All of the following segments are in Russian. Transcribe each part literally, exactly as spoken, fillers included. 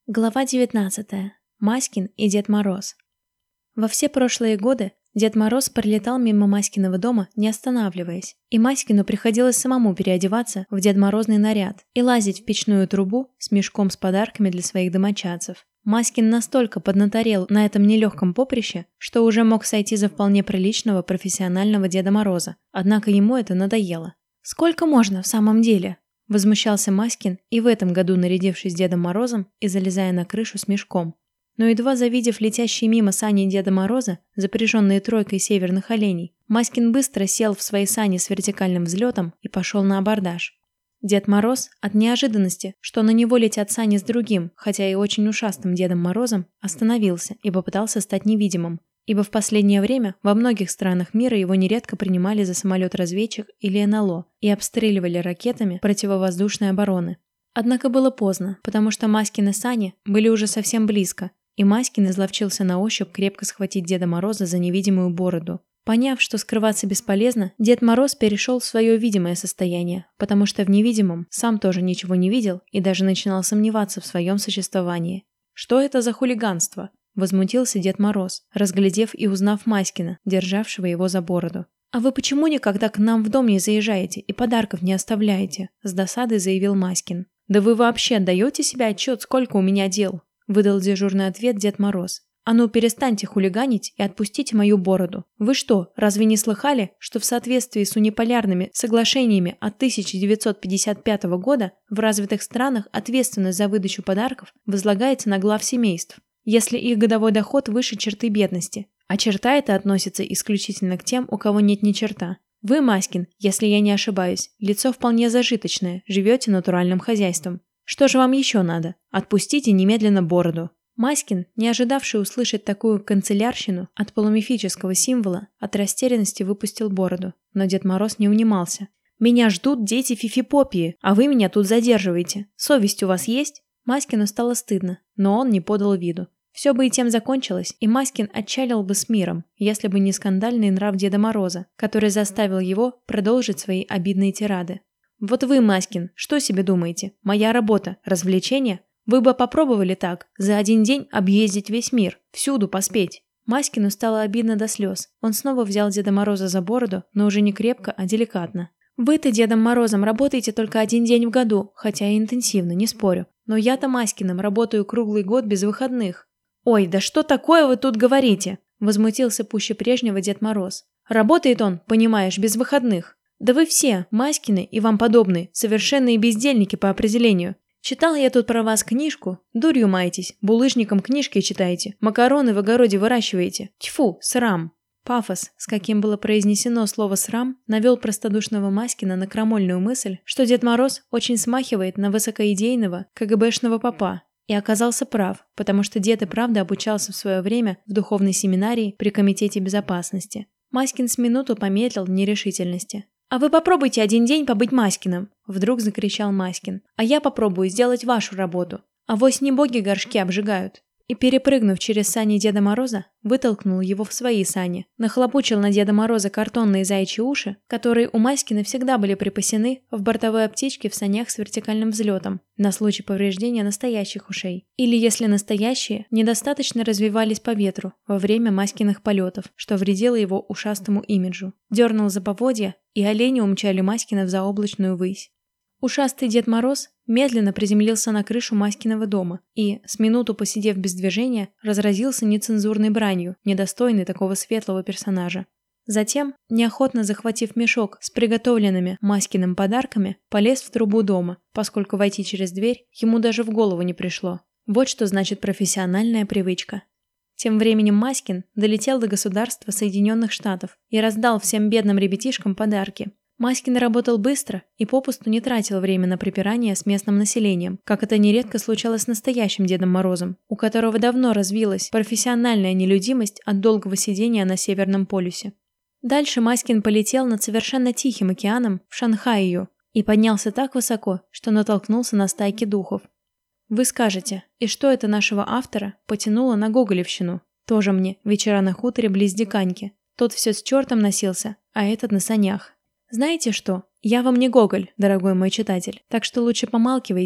Глава девятнадцатая. Маськин и Дед Мороз. Во все прошлые годы Дед Мороз пролетал мимо Маськиного дома, не останавливаясь, и Маськину приходилось самому переодеваться в Дед Морозный наряд и лазить в печную трубу с мешком с подарками для своих домочадцев. Маськин настолько поднаторел на этом нелегком поприще, что уже мог сойти за вполне приличного профессионального Деда Мороза, однако ему это надоело. «Сколько можно в самом деле?» Возмущался Маськин и в этом году, нарядившись Дедом Морозом и залезая на крышу с мешком. Но едва завидев летящие мимо сани Деда Мороза, запряженные тройкой северных оленей, Маськин быстро сел в свои сани с вертикальным взлетом и пошел на абордаж. Дед Мороз от неожиданности, что на него летят сани с другим, хотя и очень ушастым Дедом Морозом, остановился и попытался стать невидимым, ибо в последнее время во многих странах мира его нередко принимали за самолет-разведчик или эн эл о и обстреливали ракетами противовоздушной обороны. Однако было поздно, потому что Маськины сани были уже совсем близко, и Маськин изловчился на ощупь крепко схватить Деда Мороза за невидимую бороду. Поняв, что скрываться бесполезно, Дед Мороз перешел в свое видимое состояние, потому что в невидимом сам тоже ничего не видел и даже начинал сомневаться в своем существовании. Что это за хулиганство? Возмутился Дед Мороз, разглядев и узнав Маськина, державшего его за бороду. «А вы почему никогда к нам в дом не заезжаете и подарков не оставляете?» С досадой заявил Маськин. «Да вы вообще отдаете себе отчет, сколько у меня дел?» Выдал дежурный ответ Дед Мороз. «А ну перестаньте хулиганить и отпустите мою бороду. Вы что, разве не слыхали, что в соответствии с униполярными соглашениями от тысяча девятьсот пятьдесят пятого года в развитых странах ответственность за выдачу подарков возлагается на глав семейств, если их годовой доход выше черты бедности, а черта эта относится исключительно к тем, у кого нет ни черта. Вы, Маськин, если я не ошибаюсь, лицо вполне зажиточное, живете натуральным хозяйством. Что же вам еще надо? Отпустите немедленно бороду». Маськин, не ожидавший услышать такую канцелярщину от полумифического символа, от растерянности выпустил бороду, но Дед Мороз не унимался. «Меня ждут дети Фифипопии, а вы меня тут задерживаете. Совесть у вас есть?» Маськину стало стыдно, но он не подал виду. Все бы и тем закончилось, и Маськин отчалил бы с миром, если бы не скандальный нрав Деда Мороза, который заставил его продолжить свои обидные тирады. «Вот вы, Маськин, что себе думаете? Моя работа – развлечение? Вы бы попробовали так, за один день объездить весь мир, всюду поспеть». Маськину стало обидно до слез. Он снова взял Деда Мороза за бороду, но уже не крепко, а деликатно. «Вы-то Дедом Морозом работаете только один день в году, хотя и интенсивно, не спорю. Но я-то Маськиным работаю круглый год без выходных». «Ой, да что такое вы тут говорите?» – возмутился пуще прежнего Дед Мороз. «Работает он, понимаешь, без выходных. Да вы все, Маськины и вам подобные, совершенные бездельники по определению. Читал я тут про вас книжку, дурью маетесь, булыжником книжки читаете, макароны в огороде выращиваете. Тьфу, срам». Пафос, с каким было произнесено слово «срам», навел простодушного Маськина на крамольную мысль, что Дед Мороз очень смахивает на высокоидейного ка гэ бэшного попа. И оказался прав, потому что дед и правда обучался в свое время в духовной семинарии при Комитете безопасности. Маськин с минуту помедлил в нерешительности. «А вы попробуйте один день побыть Маськиным!» Вдруг закричал Маськин. «А я попробую сделать вашу работу. Авось не боги горшки обжигают». И, перепрыгнув через сани Деда Мороза, вытолкнул его в свои сани, нахлобучил на Деда Мороза картонные заячьи уши, которые у Маськина всегда были припасены в бортовой аптечке в санях с вертикальным взлетом, на случай повреждения настоящих ушей. Или если настоящие недостаточно развивались по ветру во время Маськиных полетов, что вредило его ушастому имиджу. Дернул за поводья, и олени умчали Маськина в заоблачную высь. Ушастый Дед Мороз медленно приземлился на крышу Маськиного дома и, с минуту посидев без движения, разразился нецензурной бранью, недостойной такого светлого персонажа. Затем, неохотно захватив мешок с приготовленными Маськиным подарками, полез в трубу дома, поскольку войти через дверь ему даже в голову не пришло. Вот что значит профессиональная привычка. Тем временем Маськин долетел до государства Соединенных Штатов и раздал всем бедным ребятишкам подарки. Маськин работал быстро и попусту не тратил время на препирание с местным населением, как это нередко случалось с настоящим Дедом Морозом, у которого давно развилась профессиональная нелюдимость от долгого сидения на Северном полюсе. Дальше Маськин полетел над совершенно тихим океаном в Шанхайю и поднялся так высоко, что натолкнулся на стайки духов. Вы скажете, и что это нашего автора потянуло на гоголевщину? Тоже мне вечера на хуторе близ Диканьки. Тот все с чертом носился, а этот на санях. Знаете что? Я вам не Гоголь, дорогой мой читатель, так что лучше помалкивайте.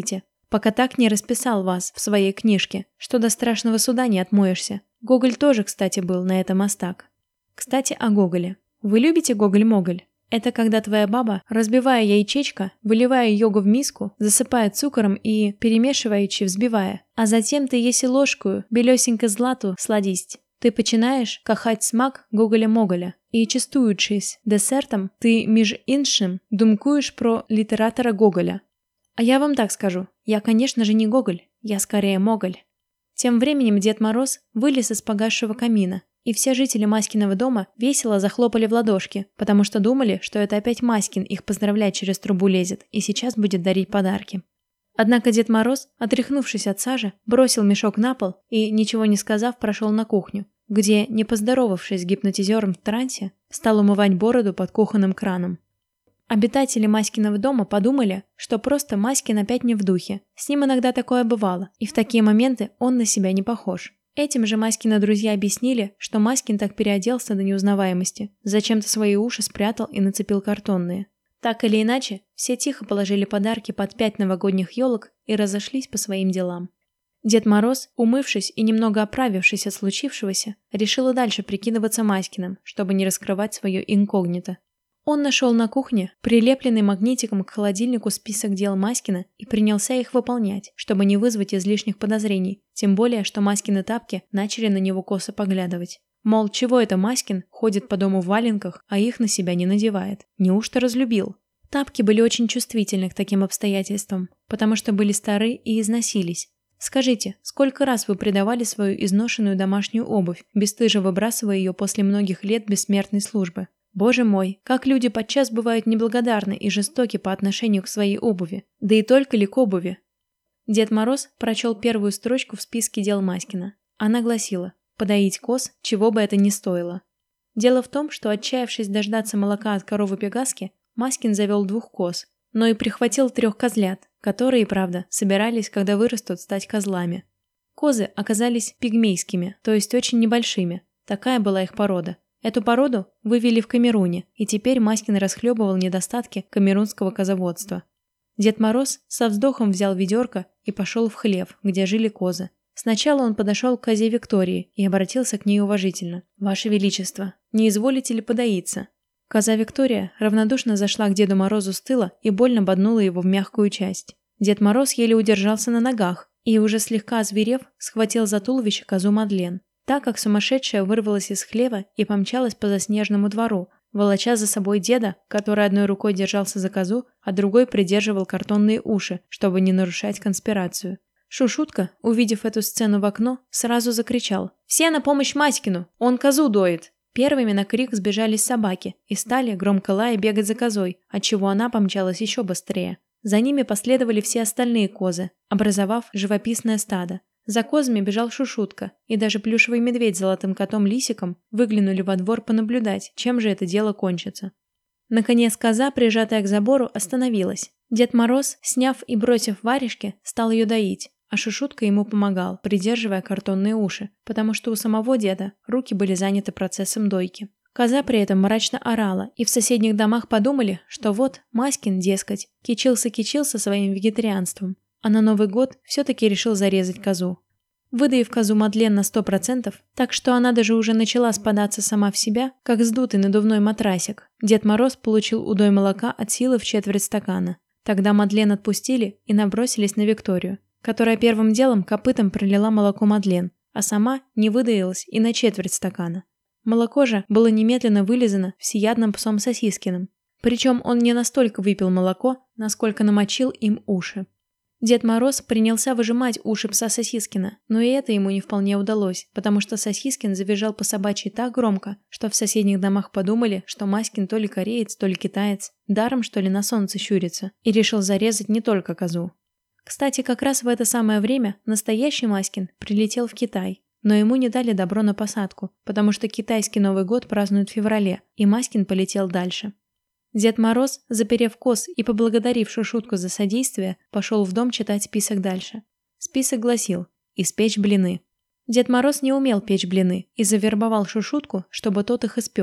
пока так не расписал вас в своей книжке, что до страшного суда не отмоешься. Гоголь тоже, кстати, был на это мастак. Кстати, о Гоголе. Вы любите Гоголь-Моголь? Это когда твоя баба, разбивая яичечко, выливая йогу в миску, засыпая цукором и, перемешиваючи, взбивая, а затем ты еси ложкою, белесенько злату сладість. Ти починаєш кахать смак Гоголя-Моголя, і, частуючись десертом, ти, між іншим, думкуєш про літератора Гоголя. А я вам так скажу, я, конечно же, не Гоголь, я скорее Моголь. Тем временем Дед Мороз вылез из погасшего камина, и все жители Маськиного дома весело захлопали в ладошки, потому что думали, что это опять Маськин их поздравлять через трубу лезет и сейчас будет дарить подарки. Однако Дед Мороз, отряхнувшись от сажи, бросил мешок на пол и, ничего не сказав, прошел на кухню, где, не поздоровавшись с гипнотизером в трансе, стал умывать бороду под кухонным краном. Обитатели Маськиного дома подумали, что просто Маськин опять не в духе, с ним иногда такое бывало, и в такие моменты он на себя не похож. Этим же Маськины друзья объяснили, что Маськин так переоделся до неузнаваемости, зачем-то свои уши спрятал и нацепил картонные. Так или иначе, все тихо положили подарки под пять новогодних елок и разошлись по своим делам. Дед Мороз, умывшись и немного оправившись от случившегося, решил и дальше прикидываться Маськиным, чтобы не раскрывать свое инкогнито. Он нашел на кухне прилепленный магнитиком к холодильнику список дел Маськина и принялся их выполнять, чтобы не вызвать излишних подозрений, тем более, что Маськины тапки начали на него косо поглядывать. Мол, чего это Маськин ходит по дому в валенках, а их на себя не надевает? Неужто разлюбил? Тапки были очень чувствительны к таким обстоятельствам, потому что были стары и износились. Скажите, сколько раз вы предавали свою изношенную домашнюю обувь, бесстыжо выбрасывая ее после многих лет бессмертной службы? Боже мой, как люди подчас бывают неблагодарны и жестоки по отношению к своей обуви, да и только ли к обуви. Дед Мороз прочел первую строчку в списке дел Маськина. Она гласила: подоить коз, чего бы это ни стоило. Дело в том, что, отчаявшись дождаться молока от коровы Пегаски, Маськин завел двух коз, но и прихватил трех козлят, которые, правда, собирались, когда вырастут, стать козлами. Козы оказались пигмейскими, то есть очень небольшими, такая была их порода. Эту породу вывели в Камеруне, и теперь Маськин расхлебывал недостатки камерунского козоводства. Дед Мороз со вздохом взял ведерко и пошел в хлев, где жили козы. Сначала он подошел к козе Виктории и обратился к ней уважительно. «Ваше Величество, не изволите ли подоиться?» Коза Виктория равнодушно зашла к Деду Морозу с тыла и больно боднула его в мягкую часть. Дед Мороз еле удержался на ногах и, уже слегка озверев, схватил за туловище козу Мадлен. Так как сумасшедшая вырвалась из хлева и помчалась по заснеженному двору, волоча за собой деда, который одной рукой держался за козу, а другой придерживал картонные уши, чтобы не нарушать конспирацию. Шушутка, увидев эту сцену в окно, сразу закричал: «Все на помощь Маськину! Он козу доит!» Первыми на крик сбежались собаки и стали, громко лая, бегать за козой, отчего она помчалась еще быстрее. За ними последовали все остальные козы, образовав живописное стадо. За козами бежал Шушутка, и даже плюшевый медведь с золотым котом-лисиком выглянули во двор понаблюдать, чем же это дело кончится. Наконец коза, прижатая к забору, остановилась. Дед Мороз, сняв и бросив варежки, стал ее доить, а Шушутка ему помогал, придерживая картонные уши, потому что у самого деда руки были заняты процессом дойки. Коза при этом мрачно орала, и в соседних домах подумали, что вот Маськин, дескать, кичился-кичился своим вегетарианством, а на Новый год все-таки решил зарезать козу. Выдаив козу Мадлен на сто процентов, так что она даже уже начала спадаться сама в себя, как сдутый надувной матрасик, Дед Мороз получил удой молока от силы в четверть стакана. Тогда Мадлен отпустили и набросились на Викторию, которая первым делом копытом пролила молоко Мадлен, а сама не выдаилась и на четверть стакана. Молоко же было немедленно вылизано всеядным псом Сосискиным, причем он не настолько выпил молоко, насколько намочил им уши. Дед Мороз принялся выжимать уши пса Сосискина, но и это ему не вполне удалось, потому что Сосискин завизжал по собачьи так громко, что в соседних домах подумали, что Маськин то ли кореец, то ли китаец, даром что ли на солнце щурится, и решил зарезать не только козу. Кстати, как раз в это самое время настоящий Маськин прилетел в Китай, но ему не дали добро на посадку, потому что китайский Новый год празднуют в феврале, и Маськин полетел дальше. Дед Мороз, заперев коз и поблагодарив Шушутку за содействие, пошел в дом читать список дальше. Список гласил: «Испечь блины». Дед Мороз не умел печь блины и завербовал Шушутку, чтобы тот их испек,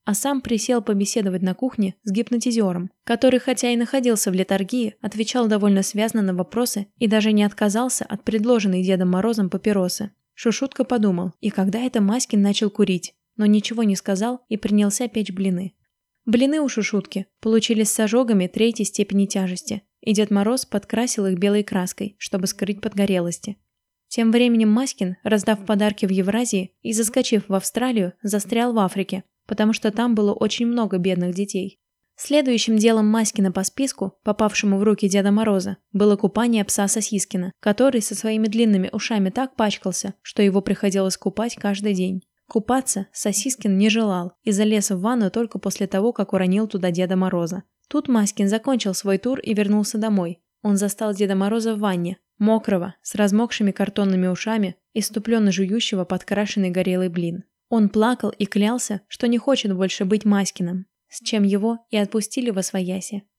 а сам присел побеседовать на кухне с гипнотизером, который, хотя и находился в летаргии, отвечал довольно связно на вопросы и даже не отказался от предложенной Дедом Морозом папиросы. Шушутка подумал, и когда это Маськин начал курить, но ничего не сказал и принялся печь блины. Блины у Шушутки получились с ожогами третьей степени тяжести, и Дед Мороз подкрасил их белой краской, чтобы скрыть подгорелости. Тем временем Маськин, раздав подарки в Евразии и заскочив в Австралию, застрял в Африке, потому что там было очень много бедных детей. Следующим делом Маськина по списку, попавшему в руки Деда Мороза, было купание пса Сосискина, который со своими длинными ушами так пачкался, что его приходилось купать каждый день. Купаться Сосискин не желал и залез в ванну только после того, как уронил туда Деда Мороза. Тут Маськин закончил свой тур и вернулся домой. Он застал Деда Мороза в ванне, мокрого, с размокшими картонными ушами, иступленно жующего подкрашенный горелый блин. Он плакал и клялся, что не хочет больше быть Маськиным, с чем его и отпустили восвояси.